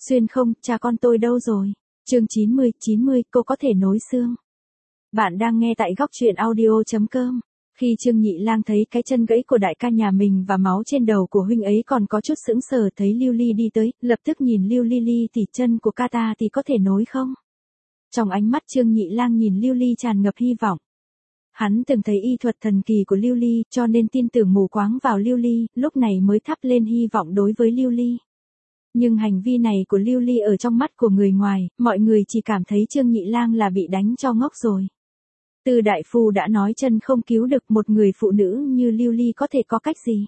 Xuyên không, cha con tôi đâu rồi? Chương 90, cô có thể nối xương. Bạn đang nghe tại góc truyện audio.com. Khi Trương Nhị Lang thấy cái chân gãy của đại ca nhà mình và máu trên đầu của huynh ấy còn có chút sững sờ, thấy Lưu Ly đi tới, lập tức nhìn Lưu Ly thì chân của ca ta thì có thể nối không? Trong ánh mắt Trương Nhị Lang nhìn Lưu Ly tràn ngập hy vọng. Hắn từng thấy y thuật thần kỳ của Lưu Ly, cho nên tin tưởng mù quáng vào Lưu Ly, lúc này mới thắp lên hy vọng đối với Lưu Ly. Nhưng hành vi này của Lưu Ly ở trong mắt của người ngoài, mọi người chỉ cảm thấy Trương Nhị Lang là bị đánh cho ngốc rồi. Từ đại phu đã nói chân không cứu được, một người phụ nữ như Lưu Ly có thể có cách gì?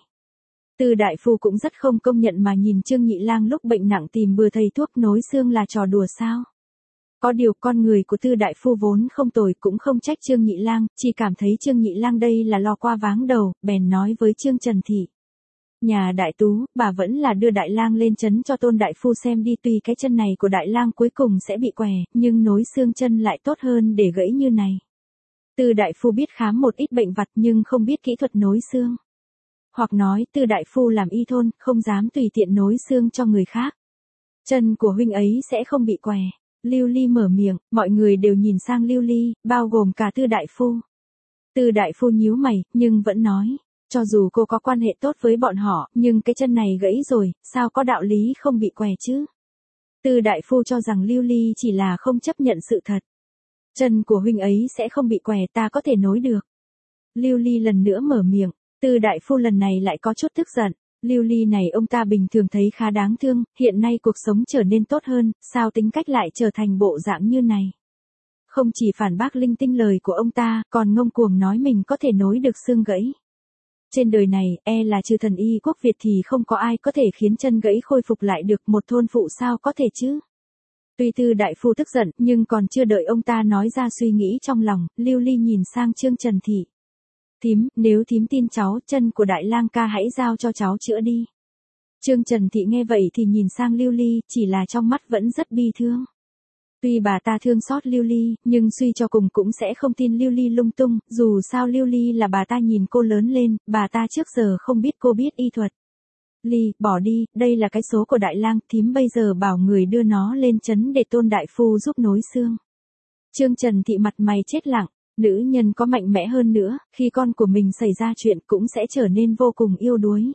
Từ đại phu cũng rất không công nhận mà nhìn Trương Nhị Lang lúc bệnh nặng tìm bừa thầy thuốc nối xương là trò đùa sao? Có điều con người của Tư đại phu vốn không tồi, cũng không trách Trương Nhị Lang, chỉ cảm thấy Trương Nhị Lang đây là lo qua váng đầu, bèn nói với Trương Trần Thị. Nhà đại tú, bà vẫn là đưa đại lang lên trấn cho Tôn đại phu xem đi, tuy cái chân này của đại lang cuối cùng sẽ bị què, nhưng nối xương chân lại tốt hơn để gãy như này. Tư đại phu biết khám một ít bệnh vặt nhưng không biết kỹ thuật nối xương. Hoặc nói Tư đại phu làm y thôn, không dám tùy tiện nối xương cho người khác. Chân của huynh ấy sẽ không bị què. Lưu Ly mở miệng, mọi người đều nhìn sang Lưu Ly, bao gồm cả Tư đại phu. Tư đại phu nhíu mày, nhưng vẫn nói. Cho dù cô có quan hệ tốt với bọn họ, nhưng cái chân này gãy rồi, sao có đạo lý không bị què chứ? Tư đại phu cho rằng Lưu Ly chỉ là không chấp nhận sự thật. Chân của huynh ấy sẽ không bị què, ta có thể nối được. Lưu Ly lần nữa mở miệng, Tư đại phu lần này lại có chút tức giận. Lưu Ly này ông ta bình thường thấy khá đáng thương, hiện nay cuộc sống trở nên tốt hơn, sao tính cách lại trở thành bộ dạng như này? Không chỉ phản bác linh tinh lời của ông ta, còn ngông cuồng nói mình có thể nối được xương gãy. Trên đời này, là trừ thần y quốc Việt thì không có ai có thể khiến chân gãy khôi phục lại được, một thôn phụ sao có thể chứ? Tuy Tư đại phu tức giận, nhưng còn chưa đợi ông ta nói ra suy nghĩ trong lòng, Lưu Ly nhìn sang Trương Trần Thị. Thím, nếu thím tin cháu, chân của đại lang ca hãy giao cho cháu chữa đi. Trương Trần Thị nghe vậy thì nhìn sang Lưu Ly, chỉ là trong mắt vẫn rất bi thương. Tuy bà ta thương xót Lưu Ly, nhưng suy cho cùng cũng sẽ không tin Lưu Ly lung tung, dù sao Lưu Ly là bà ta nhìn cô lớn lên, bà ta trước giờ không biết cô biết y thuật. Ly, bỏ đi, đây là cái số của đại lang, thím bây giờ bảo người đưa nó lên trấn để Tôn đại phu giúp nối xương. Trương Trần Thị mặt mày chết lặng, nữ nhân có mạnh mẽ hơn nữa, khi con của mình xảy ra chuyện cũng sẽ trở nên vô cùng yêu đuối.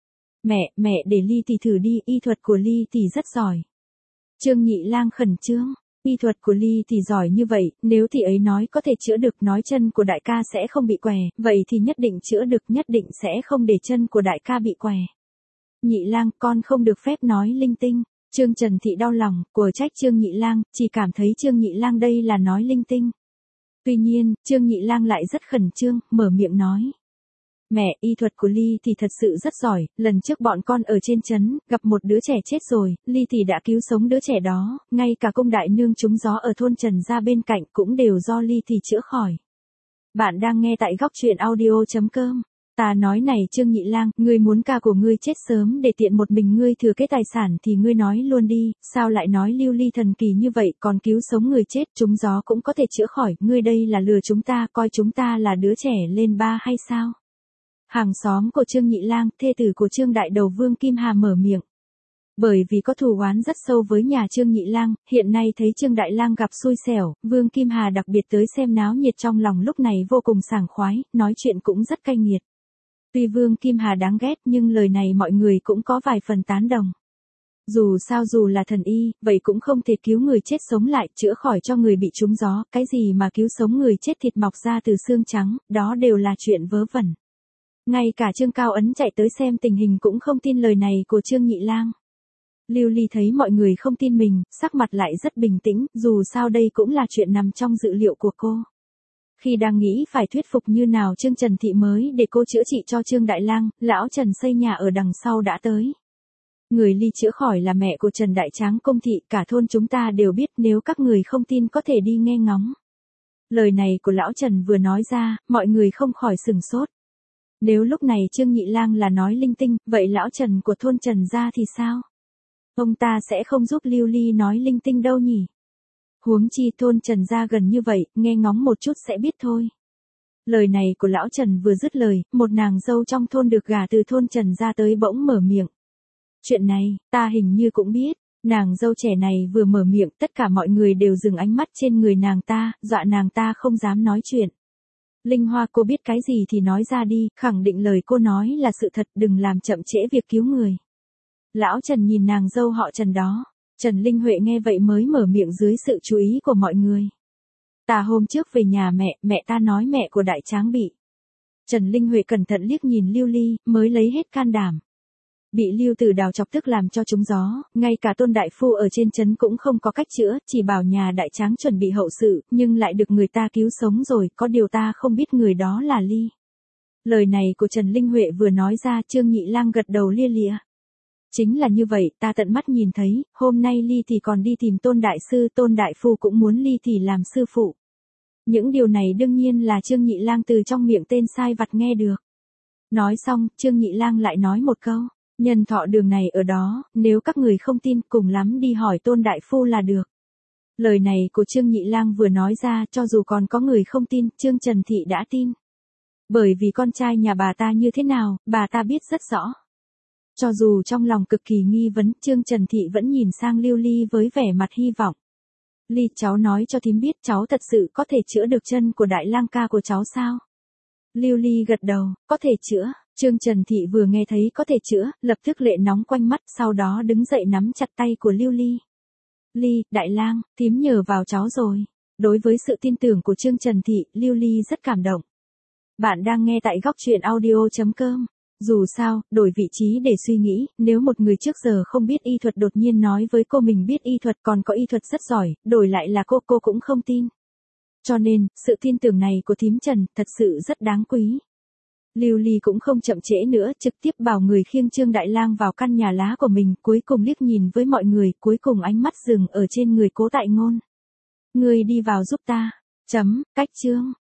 Mẹ để Ly tỷ thử đi, y thuật của Ly tỷ rất giỏi. Trương Nhị Lang khẩn trương. Y thuật của Ly thì giỏi như vậy, nếu tỷ ấy nói có thể chữa được, nói chân của đại ca sẽ không bị què, vậy thì nhất định chữa được, nhất định sẽ không để chân của đại ca bị què. Nhị Lang, con không được phép nói linh tinh. Trương Trần Thị đau lòng, của trách Trương Nhị Lang, chỉ cảm thấy Trương Nhị Lang đây là nói linh tinh. Tuy nhiên, Trương Nhị Lang lại rất khẩn trương, mở miệng nói. Mẹ, y thuật của Ly thì thật sự rất giỏi, lần trước bọn con ở trên trấn, gặp một đứa trẻ chết rồi, Ly thì đã cứu sống đứa trẻ đó, ngay cả công đại nương trúng gió ở thôn Trần Gia bên cạnh cũng đều do Ly thì chữa khỏi. Bạn đang nghe tại góc truyện audio.com. Ta nói này Trương Nhị Lang, ngươi muốn ca của ngươi chết sớm để tiện một mình ngươi thừa kế tài sản thì ngươi nói luôn đi, sao lại nói Lưu Ly thần kỳ như vậy, còn cứu sống người chết, trúng gió cũng có thể chữa khỏi, ngươi đây là lừa chúng ta, coi chúng ta là đứa trẻ lên ba hay sao? Hàng xóm của Trương Nhị Lang, thê tử của Trương Đại Đầu Vương Kim Hà mở miệng. Bởi vì có thù oán rất sâu với nhà Trương Nhị Lang, hiện nay thấy Trương Đại Lang gặp xui xẻo, Vương Kim Hà đặc biệt tới xem náo nhiệt, trong lòng lúc này vô cùng sảng khoái, nói chuyện cũng rất cay nghiệt. Tuy Vương Kim Hà đáng ghét nhưng lời này mọi người cũng có vài phần tán đồng. Dù sao dù là thần y, vậy cũng không thể cứu người chết sống lại, chữa khỏi cho người bị trúng gió, cái gì mà cứu sống người chết thịt mọc ra từ xương trắng, đó đều là chuyện vớ vẩn. Ngay cả Trương Cao Ấn chạy tới xem tình hình cũng không tin lời này của Trương Nhị Lang. Lưu Ly thấy mọi người không tin mình, sắc mặt lại rất bình tĩnh, dù sao đây cũng là chuyện nằm trong dự liệu của cô. Khi đang nghĩ phải thuyết phục như nào Trương Trần Thị mới để cô chữa trị cho Trương Đại Lang, lão Trần xây nhà ở đằng sau đã tới. Người Ly chữa khỏi là mẹ của Trần Đại Tráng Công Thị, cả thôn chúng ta đều biết, nếu các người không tin có thể đi nghe ngóng. Lời này của lão Trần vừa nói ra, mọi người không khỏi sửng sốt. Nếu lúc này Trương Nhị Lang là nói linh tinh, vậy lão Trần của thôn Trần gia thì sao? Ông ta sẽ không giúp Lưu Ly nói linh tinh đâu nhỉ? Huống chi thôn Trần gia gần như vậy, nghe ngóng một chút sẽ biết thôi. Lời này của lão Trần vừa dứt lời, một nàng dâu trong thôn được gả từ thôn Trần gia tới bỗng mở miệng. Chuyện này, ta hình như cũng biết, Nàng dâu trẻ này vừa mở miệng, tất cả mọi người đều dừng ánh mắt trên người nàng ta, dọa nàng ta không dám nói chuyện. Linh Hoa, cô biết cái gì thì nói ra đi, khẳng định lời cô nói là sự thật, đừng làm chậm trễ việc cứu người. Lão Trần nhìn nàng dâu họ Trần đó. Trần Linh Huệ nghe vậy mới mở miệng dưới sự chú ý của mọi người. Hôm trước về nhà mẹ ta nói mẹ của Đại Tráng bị. Trần Linh Huệ cẩn thận liếc nhìn Lưu Ly, mới lấy hết can đảm. Bị Lưu Tử Đào chọc tức làm cho trúng gió, ngay cả Tôn đại phu ở trên trấn cũng không có cách chữa, chỉ bảo nhà Đại Tráng chuẩn bị hậu sự, nhưng lại được người ta cứu sống rồi, có điều ta không biết người đó là Ly. Lời này của Trần Linh Huệ vừa nói ra, Trương Nhị Lang gật đầu lia lịa. Chính là như vậy, ta tận mắt nhìn thấy, hôm nay Ly thì còn đi tìm Tôn đại sư, Tôn đại phu cũng muốn Ly thì làm sư phụ. Những điều này đương nhiên là Trương Nhị Lang từ trong miệng tên sai vặt nghe được. Nói xong, Trương Nhị Lang lại nói một câu, nhân thọ đường này ở đó, nếu các người không tin, cùng lắm đi hỏi Tôn đại phu là được. Lời này của Trương Nhị Lang vừa nói ra, cho dù còn có người không tin, Trương Trần Thị đã tin. Bởi vì con trai nhà bà ta như thế nào, bà ta biết rất rõ. Cho dù trong lòng cực kỳ nghi vấn, Trương Trần Thị vẫn nhìn sang Lưu Ly với vẻ mặt hy vọng. Ly, cháu nói cho thím biết cháu thật sự có thể chữa được chân của Đại Lang ca của cháu sao? Lưu Ly gật đầu, có thể chữa. Trương Trần Thị vừa nghe thấy có thể chữa, lập tức lệ nóng quanh mắt, sau đó đứng dậy nắm chặt tay của Lưu Ly. Ly, Đại Lang, thím nhờ vào cháu rồi. Đối với sự tin tưởng của Trương Trần Thị, Lưu Ly rất cảm động. Bạn đang nghe tại góc truyện audio.com. Dù sao, đổi vị trí để suy nghĩ, nếu một người trước giờ không biết y thuật đột nhiên nói với cô mình biết y thuật còn có y thuật rất giỏi, đổi lại là cô cũng không tin. Cho nên, sự tin tưởng này của thím Trần thật sự rất đáng quý. Lưu Ly cũng không chậm trễ nữa, trực tiếp bảo người khiêng Trương Đại Lang vào căn nhà lá của mình, cuối cùng liếc nhìn với mọi người, cuối cùng ánh mắt dừng ở trên người Cố Tại Ngôn. Ngươi đi vào giúp ta. Cách chương.